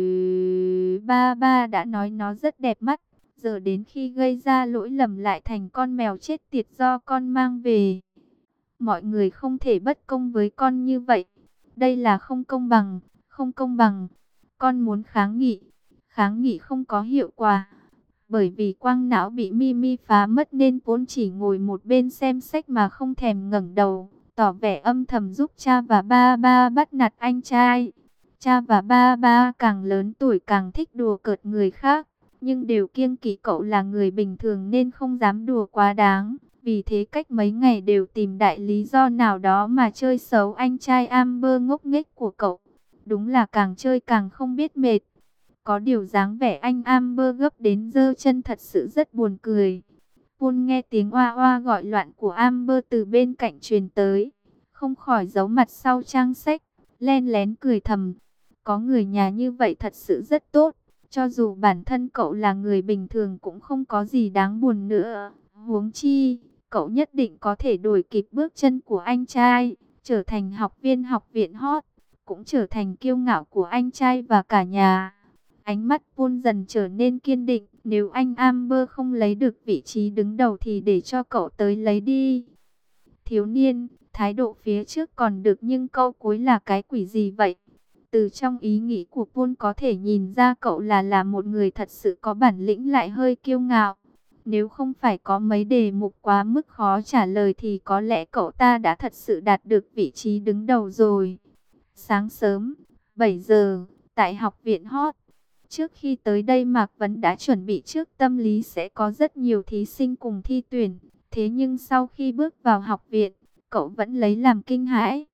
ba ba đã nói nó rất đẹp mắt. Giờ đến khi gây ra lỗi lầm lại thành con mèo chết tiệt do con mang về. Mọi người không thể bất công với con như vậy. Đây là không công bằng, không công bằng. Con muốn kháng nghị không có hiệu quả. Bởi vì quang não bị Mimi phá mất nên vốn chỉ ngồi một bên xem sách mà không thèm ngẩng đầu, tỏ vẻ âm thầm giúp cha và ba ba bắt nạt anh trai. Cha và ba ba càng lớn tuổi càng thích đùa cợt người khác, nhưng đều kiêng kỵ cậu là người bình thường nên không dám đùa quá đáng. Vì thế cách mấy ngày đều tìm đại lý do nào đó mà chơi xấu anh trai Amber ngốc nghếch của cậu. Đúng là càng chơi càng không biết mệt. Có điều dáng vẻ anh Amber gấp đến giơ chân thật sự rất buồn cười. Pôn nghe tiếng oa oa gọi loạn của Amber từ bên cạnh truyền tới, không khỏi giấu mặt sau trang sách, len lén cười thầm. Có người nhà như vậy thật sự rất tốt. Cho dù bản thân cậu là người bình thường cũng không có gì đáng buồn nữa. Huống chi, cậu nhất định có thể đuổi kịp bước chân của anh trai, trở thành học viên học viện hot, cũng trở thành kiêu ngạo của anh trai và cả nhà. Ánh mắt Paul dần trở nên kiên định. Nếu anh Amber không lấy được vị trí đứng đầu thì để cho cậu tới lấy đi. Thiếu niên, thái độ phía trước còn được nhưng câu cuối là cái quỷ gì vậy? Từ trong ý nghĩ của Paul có thể nhìn ra cậu là một người thật sự có bản lĩnh lại hơi kiêu ngạo. Nếu không phải có mấy đề mục quá mức khó trả lời thì có lẽ cậu ta đã thật sự đạt được vị trí đứng đầu rồi. Sáng sớm, 7 giờ, tại học viện Hot. Trước khi tới đây Mạc Vấn đã chuẩn bị trước tâm lý sẽ có rất nhiều thí sinh cùng thi tuyển. Thế nhưng sau khi bước vào học viện, cậu vẫn lấy làm kinh hãi.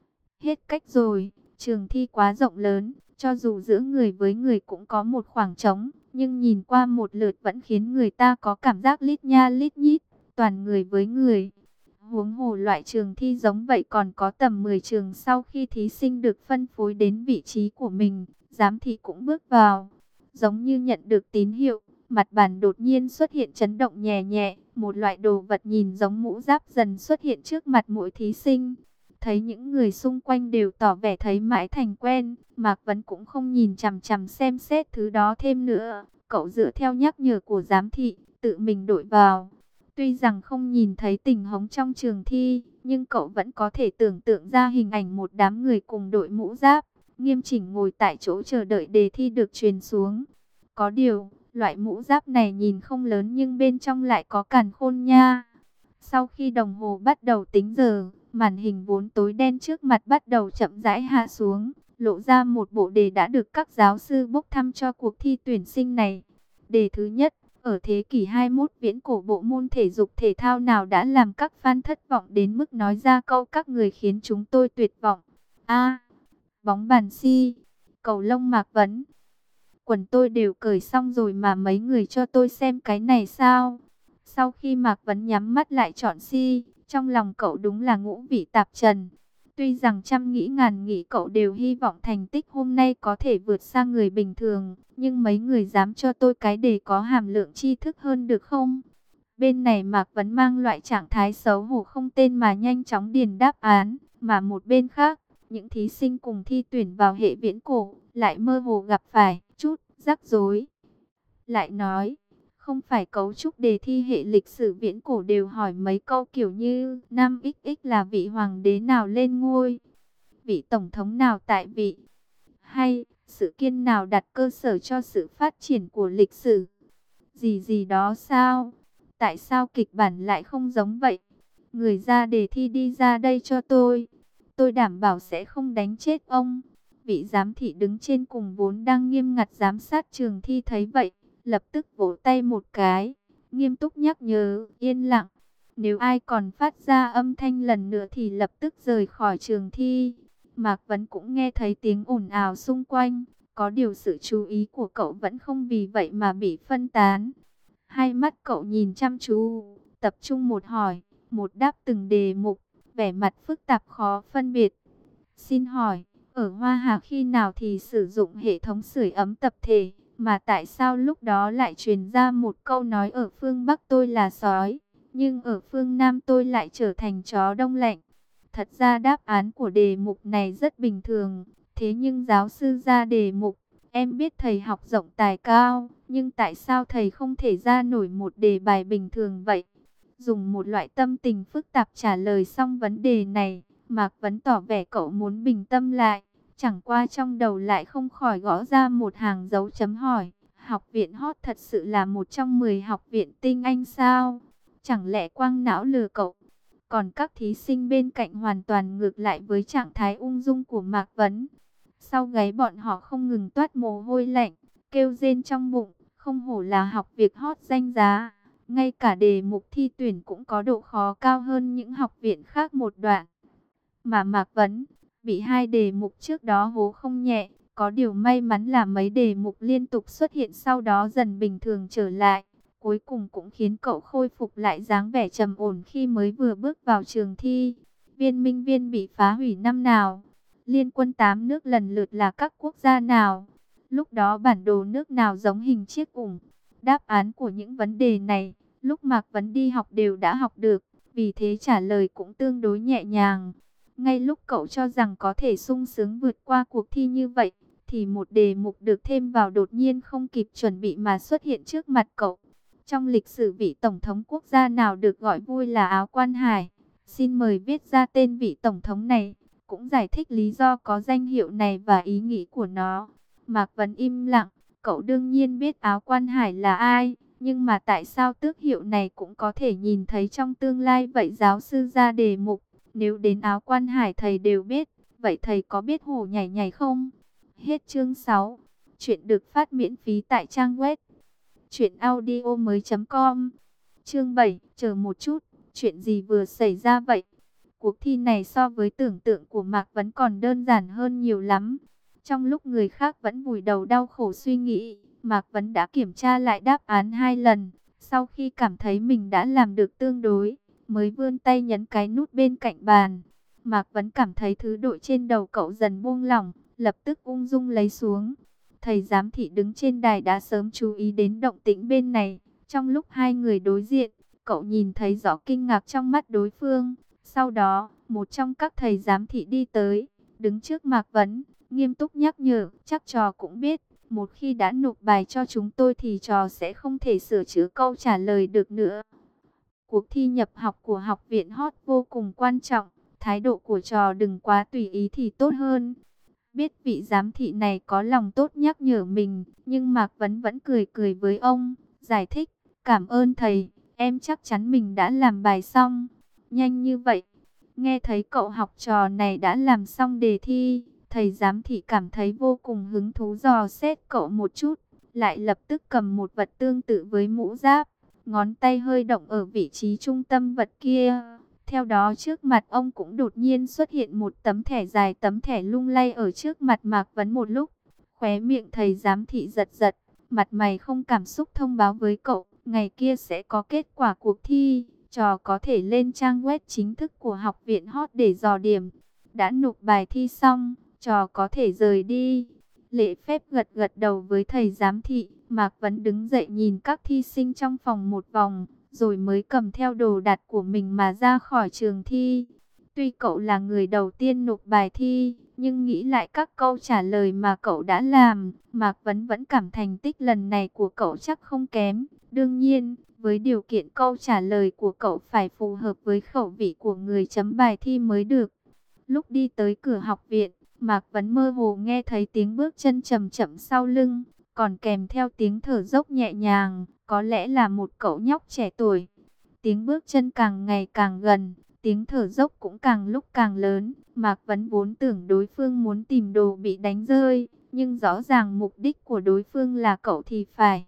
Hết cách rồi, trường thi quá rộng lớn, cho dù giữa người với người cũng có một khoảng trống, nhưng nhìn qua một lượt vẫn khiến người ta có cảm giác lít nha lít nhít, toàn người với người. Huống hồ loại trường thi giống vậy còn có tầm 10 trường sau khi thí sinh được phân phối đến vị trí của mình, giám thị cũng bước vào. Giống như nhận được tín hiệu, mặt bàn đột nhiên xuất hiện chấn động nhẹ nhẹ, một loại đồ vật nhìn giống mũ giáp dần xuất hiện trước mặt mỗi thí sinh. Thấy những người xung quanh đều tỏ vẻ thấy mãi thành quen, Mạc Vấn cũng không nhìn chằm chằm xem xét thứ đó thêm nữa. Cậu dựa theo nhắc nhở của giám thị, tự mình đội vào. Tuy rằng không nhìn thấy tình huống trong trường thi, nhưng cậu vẫn có thể tưởng tượng ra hình ảnh một đám người cùng đội mũ giáp, nghiêm chỉnh ngồi tại chỗ chờ đợi đề thi được truyền xuống. Có điều, loại mũ giáp này nhìn không lớn nhưng bên trong lại có càn khôn nha. Sau khi đồng hồ bắt đầu tính giờ, màn hình vốn tối đen trước mặt bắt đầu chậm rãi hạ xuống, lộ ra một bộ đề đã được các giáo sư bốc thăm cho cuộc thi tuyển sinh này. Đề thứ nhất, ở thế kỷ 21 viễn cổ bộ môn thể dục thể thao nào đã làm các fan thất vọng đến mức nói ra câu các người khiến chúng tôi tuyệt vọng? A. Bóng bàn si. Cầu lông Mạc Vấn. Quần tôi đều cởi xong rồi mà mấy người cho tôi xem cái này sao? Sau khi Mạc Vấn nhắm mắt lại chọn si, trong lòng cậu đúng là ngũ vị tạp trần. Tuy rằng trăm nghĩ ngàn nghĩ cậu đều hy vọng thành tích hôm nay có thể vượt xa người bình thường, nhưng mấy người dám cho tôi cái đề có hàm lượng tri thức hơn được không? Bên này Mạc Vấn mang loại trạng thái xấu hổ không tên mà nhanh chóng điền đáp án, mà một bên khác, những thí sinh cùng thi tuyển vào hệ viễn cổ lại mơ hồ gặp phải chút rắc rối. Lại nói, không phải cấu trúc đề thi hệ lịch sử viễn cổ đều hỏi mấy câu kiểu như năm XX là vị hoàng đế nào lên ngôi, vị tổng thống nào tại vị, hay sự kiện nào đặt cơ sở cho sự phát triển của lịch sử, gì gì đó sao? Tại sao kịch bản lại không giống vậy? Người ra đề thi đi ra đây cho tôi đảm bảo sẽ không đánh chết ông. Vị giám thị đứng trên cùng vốn đang nghiêm ngặt giám sát trường thi thấy vậy, lập tức vỗ tay một cái, nghiêm túc nhắc nhớ, yên lặng. Nếu ai còn phát ra âm thanh lần nữa thì lập tức rời khỏi trường thi. Mạc Vấn cũng nghe thấy tiếng ồn ào xung quanh, có điều sự chú ý của cậu vẫn không vì vậy mà bị phân tán. Hai mắt cậu nhìn chăm chú, tập trung một hỏi, một đáp từng đề mục, vẻ mặt phức tạp khó phân biệt. Xin hỏi, ở Hoa Hà khi nào thì sử dụng hệ thống sưởi ấm tập thể, mà tại sao lúc đó lại truyền ra một câu nói ở phương Bắc tôi là sói, nhưng ở phương Nam tôi lại trở thành chó đông lạnh? Thật ra đáp án của đề mục này rất bình thường, thế nhưng giáo sư ra đề mục, em biết thầy học rộng tài cao, nhưng tại sao thầy không thể ra nổi một đề bài bình thường vậy? Dùng một loại tâm tình phức tạp trả lời xong vấn đề này, Mạc Vấn tỏ vẻ cậu muốn bình tâm lại, chẳng qua trong đầu lại không khỏi gõ ra một hàng dấu chấm hỏi. Học viện Hot thật sự là một trong 10 học viện tinh anh sao? Chẳng lẽ quang não lừa cậu? Còn các thí sinh bên cạnh hoàn toàn ngược lại với trạng thái ung dung của Mạc Vấn. Sau gáy bọn họ không ngừng toát mồ hôi lạnh, kêu rên trong bụng, không hổ là học viện Hot danh giá. Ngay cả đề mục thi tuyển cũng có độ khó cao hơn những học viện khác một đoạn. Mà Mạc Vấn bị hai đề mục trước đó hố không nhẹ, có điều may mắn là mấy đề mục liên tục xuất hiện sau đó dần bình thường trở lại. Cuối cùng cũng khiến cậu khôi phục lại dáng vẻ trầm ổn khi mới vừa bước vào trường thi. Viên Minh Viên bị phá hủy năm nào? Liên quân 8 nước lần lượt là các quốc gia nào? Lúc đó bản đồ nước nào giống hình chiếc ủng? Đáp án của những vấn đề này, lúc Mạc Vấn đi học đều đã học được, vì thế trả lời cũng tương đối nhẹ nhàng. Ngay lúc cậu cho rằng có thể sung sướng vượt qua cuộc thi như vậy, thì một đề mục được thêm vào đột nhiên không kịp chuẩn bị mà xuất hiện trước mặt cậu. Trong lịch sử vị tổng thống quốc gia nào được gọi vui là Áo Quan Hải? Xin mời viết ra tên vị tổng thống này, cũng giải thích lý do có danh hiệu này và ý nghĩ của nó. Mạc Vấn im lặng, cậu đương nhiên biết Áo Quan Hải là ai, nhưng mà tại sao tước hiệu này cũng có thể nhìn thấy trong tương lai vậy? Giáo sư ra đề mục, nếu đến Áo Quan Hải thầy đều biết, vậy thầy có biết Hổ Nhảy Nhảy không? Hết chương 6. Chuyện được phát miễn phí tại trang web truyệnaudiomoi.com. Chương 7, chờ một chút, chuyện gì vừa xảy ra vậy? Cuộc thi này so với tưởng tượng của Mạc Vấn còn đơn giản hơn nhiều lắm. Trong lúc người khác vẫn vùi đầu đau khổ suy nghĩ, Mạc Vấn đã kiểm tra lại đáp án 2 lần. Sau khi cảm thấy mình đã làm được tương đối, mới vươn tay nhấn cái nút bên cạnh bàn. Mạc Vấn cảm thấy thứ đội trên đầu cậu dần buông lỏng, lập tức ung dung lấy xuống. Thầy giám thị đứng trên đài đã sớm chú ý đến động tĩnh bên này. Trong lúc hai người đối diện, cậu nhìn thấy rõ kinh ngạc trong mắt đối phương. Sau đó, một trong các thầy giám thị đi tới, đứng trước Mạc Vấn, nghiêm túc nhắc nhở, chắc trò cũng biết, một khi đã nộp bài cho chúng tôi thì trò sẽ không thể sửa chữa câu trả lời được nữa. Cuộc thi nhập học của học viện Hot vô cùng quan trọng, thái độ của trò đừng quá tùy ý thì tốt hơn. Biết vị giám thị này có lòng tốt nhắc nhở mình, nhưng Mạc Vấn vẫn cười cười với ông, giải thích, cảm ơn thầy, em chắc chắn mình đã làm bài xong. Nhanh như vậy, nghe thấy cậu học trò này đã làm xong đề thi, thầy giám thị cảm thấy vô cùng hứng thú dò xét cậu một chút, lại lập tức cầm một vật tương tự với mũ giáp, ngón tay hơi động ở vị trí trung tâm vật kia. Theo đó trước mặt ông cũng đột nhiên xuất hiện một tấm thẻ dài, tấm thẻ lung lay ở trước mặt Mạc Vấn một lúc. Khóe miệng thầy giám thị giật giật, mặt mày không cảm xúc thông báo với cậu, ngày kia sẽ có kết quả cuộc thi, trò có thể lên trang web chính thức của học viện Hot để dò điểm. Đã nộp bài thi xong, trò có thể rời đi. Lễ phép gật gật đầu với thầy giám thị, Mạc Vấn đứng dậy nhìn các thi sinh trong phòng một vòng, rồi mới cầm theo đồ đạc của mình mà ra khỏi trường thi. Tuy cậu là người đầu tiên nộp bài thi, nhưng nghĩ lại các câu trả lời mà cậu đã làm, Mạc Vấn vẫn cảm thành tích lần này của cậu chắc không kém. Đương nhiên, với điều kiện câu trả lời của cậu phải phù hợp với khẩu vị của người chấm bài thi mới được. Lúc đi tới cửa học viện, Mạc Vấn mơ hồ nghe thấy tiếng bước chân chậm chậm sau lưng, còn kèm theo tiếng thở dốc nhẹ nhàng, có lẽ là một cậu nhóc trẻ tuổi. Tiếng bước chân càng ngày càng gần, tiếng thở dốc cũng càng lúc càng lớn. Mạc Vấn vốn tưởng đối phương muốn tìm đồ bị đánh rơi, nhưng rõ ràng mục đích của đối phương là cậu thì phải.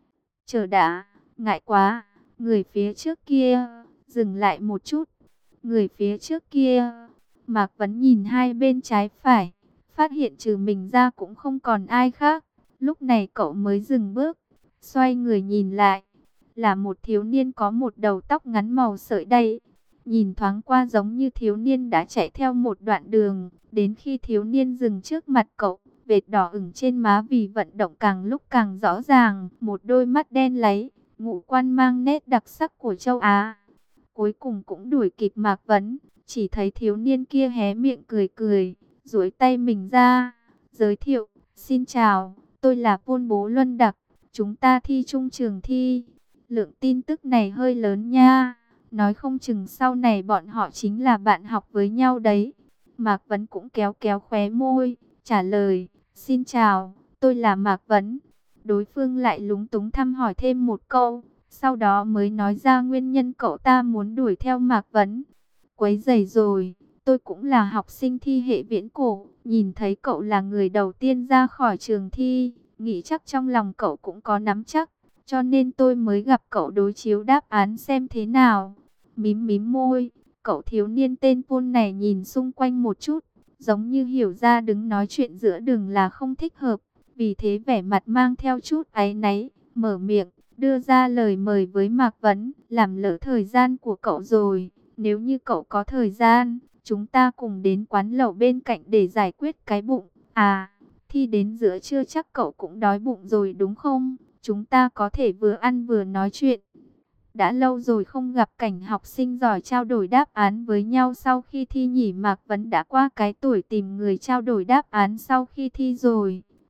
Chờ đã, ngại quá, người phía trước kia, dừng lại một chút. Người phía trước kia, Mạc Vấn nhìn hai bên trái phải, phát hiện trừ mình ra cũng không còn ai khác. Lúc này cậu mới dừng bước, xoay người nhìn lại, là một thiếu niên có một đầu tóc ngắn màu sợi đay. Nhìn thoáng qua giống như thiếu niên đã chạy theo một đoạn đường, đến khi thiếu niên dừng trước mặt cậu, vệt đỏ ửng trên má vì vận động càng lúc càng rõ ràng, một đôi mắt đen láy, ngũ quan mang nét đặc sắc của châu Á. Cuối cùng cũng đuổi kịp Mạc Vấn, chỉ thấy thiếu niên kia hé miệng cười cười, duỗi tay mình ra, giới thiệu, xin chào, tôi là Pôn Bố Luân Đặc, chúng ta thi chung trường thi. Lượng tin tức này hơi lớn nha, nói không chừng sau này bọn họ chính là bạn học với nhau đấy. Mạc Vấn cũng kéo kéo khóe môi, trả lời, xin chào, tôi là Mạc Vấn. Đối phương lại lúng túng thăm hỏi thêm một câu, sau đó mới nói ra nguyên nhân cậu ta muốn đuổi theo Mạc Vấn. Quấy rầy rồi, tôi cũng là học sinh thi hệ viễn cổ, nhìn thấy cậu là người đầu tiên ra khỏi trường thi, nghĩ chắc trong lòng cậu cũng có nắm chắc, cho nên tôi mới gặp cậu đối chiếu đáp án xem thế nào. Mím mím môi, cậu thiếu niên tên Pôn này nhìn xung quanh một chút, giống như hiểu ra đứng nói chuyện giữa đường là không thích hợp, vì thế vẻ mặt mang theo chút áy náy, mở miệng, đưa ra lời mời với Mạc Vấn, làm lỡ thời gian của cậu rồi. Nếu như cậu có thời gian, chúng ta cùng đến quán lẩu bên cạnh để giải quyết cái bụng. À, thi đến giữa trưa chắc cậu cũng đói bụng rồi đúng không? Chúng ta có thể vừa ăn vừa nói chuyện. Đã lâu rồi không gặp cảnh học sinh giỏi trao đổi đáp án với nhau sau khi thi nhỉ. Mạc Vấn đã qua cái tuổi tìm người trao đổi đáp án sau khi thi rồi.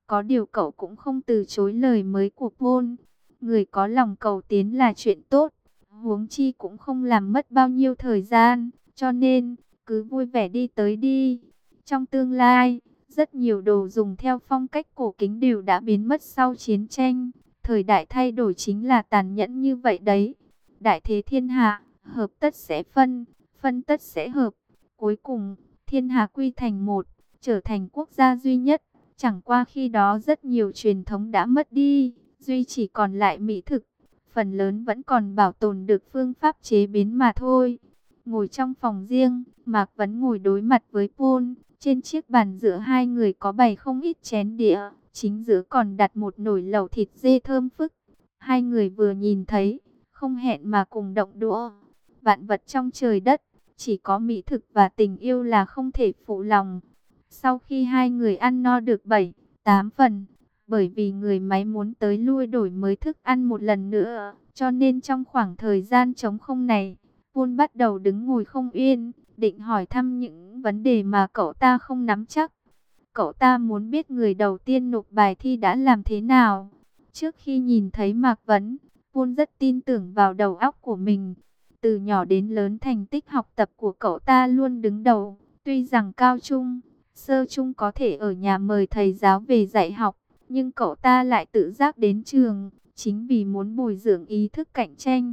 Có điều cậu cũng không từ chối lời mới của Paul. Người có lòng cầu tiến là chuyện tốt, huống chi cũng không làm mất bao nhiêu thời gian, cho nên cứ vui vẻ đi tới đi. Trong tương lai, rất nhiều đồ dùng theo phong cách cổ kính đều đã biến mất sau chiến tranh. Thời đại thay đổi chính là tàn nhẫn như vậy đấy. Đại thế thiên hạ, hợp tất sẽ phân, phân tất sẽ hợp. Cuối cùng, thiên hạ quy thành một, trở thành quốc gia duy nhất. Chẳng qua khi đó rất nhiều truyền thống đã mất đi, duy chỉ còn lại mỹ thực. Phần lớn vẫn còn bảo tồn được phương pháp chế biến mà thôi. Ngồi trong phòng riêng, Mạc Vấn ngồi đối mặt với Paul. Trên chiếc bàn giữa hai người có bày không ít chén đĩa, chính giữa còn đặt một nồi lẩu thịt dê thơm phức. Hai người vừa nhìn thấy, không hẹn mà cùng động đũa. Vạn vật trong trời đất, chỉ có mỹ thực và tình yêu là không thể phụ lòng. Sau khi hai người ăn no được 7-8 phần, bởi vì người máy muốn tới lui đổi mới thức ăn một lần nữa, cho nên trong khoảng thời gian trống không này, Paul bắt đầu đứng ngồi không yên, định hỏi thăm những vấn đề mà cậu ta không nắm chắc. Cậu ta muốn biết người đầu tiên nộp bài thi đã làm thế nào. Trước khi nhìn thấy Mạc Vấn, Paul rất tin tưởng vào đầu óc của mình. Từ nhỏ đến lớn thành tích học tập của cậu ta luôn đứng đầu. Tuy rằng cao trung, sơ trung có thể ở nhà mời thầy giáo về dạy học, nhưng cậu ta lại tự giác đến trường, chính vì muốn bồi dưỡng ý thức cạnh tranh.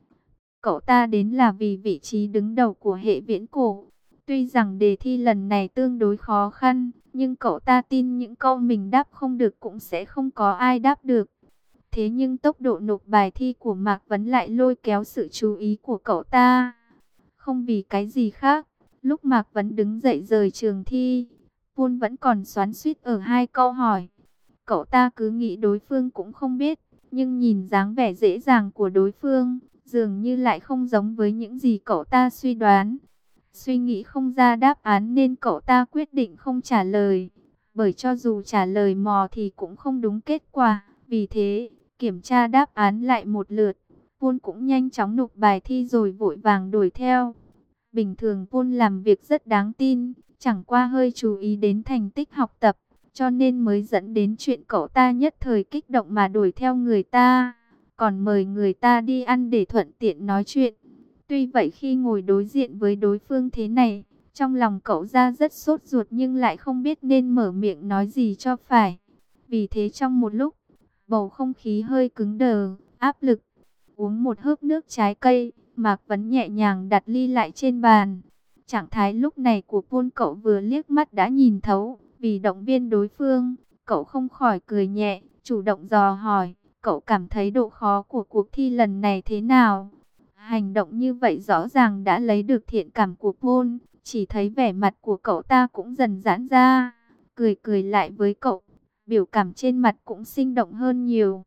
Cậu ta đến là vì vị trí đứng đầu của hệ viễn cổ. Tuy rằng đề thi lần này tương đối khó khăn, nhưng cậu ta tin những câu mình đáp không được cũng sẽ không có ai đáp được. Thế nhưng tốc độ nộp bài thi của Mạc Vấn lại lôi kéo sự chú ý của cậu ta. Không vì cái gì khác, lúc Mạc Vấn đứng dậy rời trường thi, Paul vẫn còn xoắn xuýt ở hai câu hỏi. Cậu ta cứ nghĩ đối phương cũng không biết, nhưng nhìn dáng vẻ dễ dàng của đối phương, dường như lại không giống với những gì cậu ta suy đoán. Suy nghĩ không ra đáp án nên cậu ta quyết định không trả lời. Bởi cho dù trả lời mò thì cũng không đúng kết quả. Vì thế, kiểm tra đáp án lại một lượt. Paul cũng nhanh chóng nộp bài thi rồi vội vàng đuổi theo. Bình thường Paul làm việc rất đáng tin, chẳng qua hơi chú ý đến thành tích học tập, cho nên mới dẫn đến chuyện cậu ta nhất thời kích động mà đuổi theo người ta, còn mời người ta đi ăn để thuận tiện nói chuyện. Tuy vậy khi ngồi đối diện với đối phương thế này, trong lòng cậu ra rất sốt ruột nhưng lại không biết nên mở miệng nói gì cho phải. Vì thế trong một lúc, bầu không khí hơi cứng đờ, áp lực. Uống một hớp nước trái cây, Mạc Vấn nhẹ nhàng đặt ly lại trên bàn. Trạng thái lúc này của Paul cậu vừa liếc mắt đã nhìn thấu. Vì động viên đối phương, cậu không khỏi cười nhẹ, chủ động dò hỏi, cậu cảm thấy độ khó của cuộc thi lần này thế nào? Hành động như vậy rõ ràng đã lấy được thiện cảm của Paul, chỉ thấy vẻ mặt của cậu ta cũng dần giãn ra, cười cười lại với cậu, biểu cảm trên mặt cũng sinh động hơn nhiều.